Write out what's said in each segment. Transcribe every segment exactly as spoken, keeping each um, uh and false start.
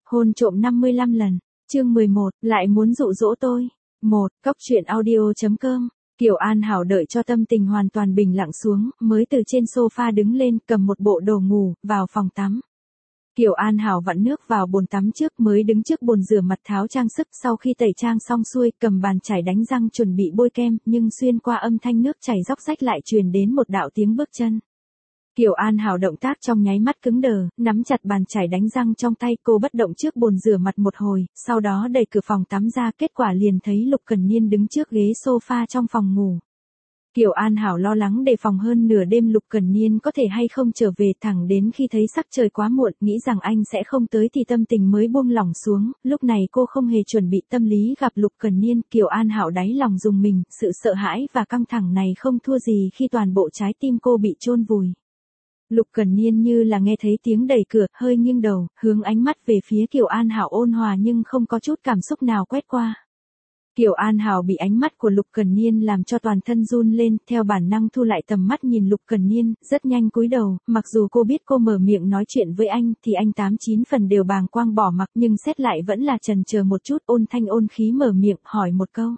Hôn trộm năm mươi lăm lần. Chương mười một, lại muốn dụ dỗ tôi. một. Cóc truyện audio.com. Kiều An Hảo đợi cho tâm tình hoàn toàn bình lặng xuống, mới từ trên sofa đứng lên, cầm một bộ đồ ngủ, vào phòng tắm. Kiều An Hảo vặn nước vào bồn tắm trước, mới đứng trước bồn rửa mặt tháo trang sức, sau khi tẩy trang xong xuôi, cầm bàn chải đánh răng chuẩn bị bôi kem, nhưng xuyên qua âm thanh nước chảy róc rách lại truyền đến một đạo tiếng bước chân. Kiều An Hảo động tác trong nháy mắt cứng đờ, nắm chặt bàn chải đánh răng trong tay, cô bất động trước bồn rửa mặt một hồi, sau đó đẩy cửa phòng tắm ra, kết quả liền thấy Lục Cẩn Niên đứng trước ghế sofa trong phòng ngủ. Kiều An Hảo lo lắng đề phòng hơn nửa đêm Lục Cẩn Niên có thể hay không trở về, thẳng đến khi thấy sắc trời quá muộn, nghĩ rằng anh sẽ không tới thì tâm tình mới buông lỏng xuống, lúc này cô không hề chuẩn bị tâm lý gặp Lục Cẩn Niên, Kiều An Hảo đáy lòng rùng mình, sự sợ hãi và căng thẳng này không thua gì khi toàn bộ trái tim cô bị chôn vùi. Lục Cẩn Niên như là nghe thấy tiếng đẩy cửa, hơi nghiêng đầu, hướng ánh mắt về phía Kiều An Hảo ôn hòa nhưng không có chút cảm xúc nào quét qua. Kiều An Hảo bị ánh mắt của Lục Cẩn Niên làm cho toàn thân run lên, theo bản năng thu lại tầm mắt nhìn Lục Cẩn Niên, rất nhanh cúi đầu, mặc dù cô biết cô mở miệng nói chuyện với anh thì anh tám chín phần đều bàng quang bỏ mặc, nhưng xét lại vẫn là chần chờ một chút, ôn thanh ôn khí mở miệng hỏi một câu.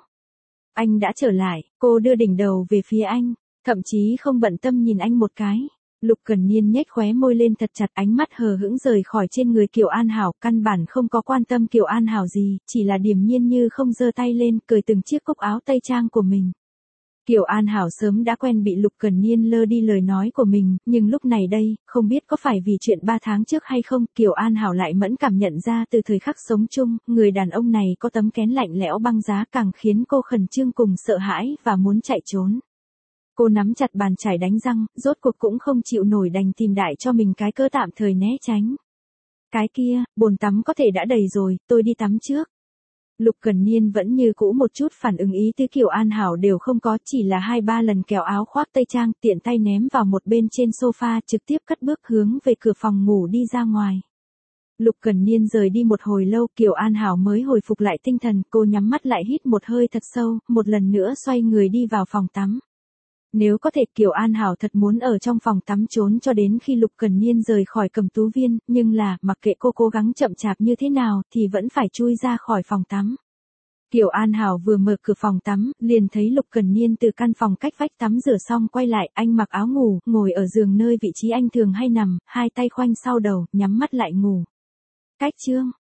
Anh đã trở lại, cô đưa đỉnh đầu về phía anh, thậm chí không bận tâm nhìn anh một cái. Lục Cẩn Niên nhếch khóe môi lên thật chặt, ánh mắt hờ hững rời khỏi trên người Kiều An Hảo, căn bản không có quan tâm Kiều An Hảo gì, chỉ là điềm nhiên như không giơ tay lên, cởi từng chiếc cúc áo tây trang của mình. Kiều An Hảo sớm đã quen bị Lục Cẩn Niên lơ đi lời nói của mình, nhưng lúc này đây, không biết có phải vì chuyện ba tháng trước hay không, Kiều An Hảo lại mẫn cảm nhận ra từ thời khắc sống chung, người đàn ông này có tấm kén lạnh lẽo băng giá, càng khiến cô khẩn trương cùng sợ hãi và muốn chạy trốn. Cô nắm chặt bàn chải đánh răng, rốt cuộc cũng không chịu nổi đành tìm đại cho mình cái cớ tạm thời né tránh. Cái kia, bồn tắm có thể đã đầy rồi, tôi đi tắm trước. Lục Cẩn Niên vẫn như cũ một chút phản ứng ý tứ Kiều An Hảo đều không có, chỉ là hai ba lần kéo áo khoác tây trang, tiện tay ném vào một bên trên sofa, trực tiếp cất bước hướng về cửa phòng ngủ đi ra ngoài. Lục Cẩn Niên rời đi một hồi lâu, Kiều An Hảo mới hồi phục lại tinh thần, cô nhắm mắt lại hít một hơi thật sâu, một lần nữa xoay người đi vào phòng tắm. Nếu có thể, Kiều An Hảo thật muốn ở trong phòng tắm trốn cho đến khi Lục Cẩn Niên rời khỏi Cẩm Tú Viên, nhưng là, mặc kệ cô cố gắng chậm chạp như thế nào, thì vẫn phải chui ra khỏi phòng tắm. Kiều An Hảo vừa mở cửa phòng tắm, liền thấy Lục Cẩn Niên từ căn phòng cách vách tắm rửa xong quay lại, anh mặc áo ngủ, ngồi ở giường nơi vị trí anh thường hay nằm, hai tay khoanh sau đầu, nhắm mắt lại ngủ. Cách chương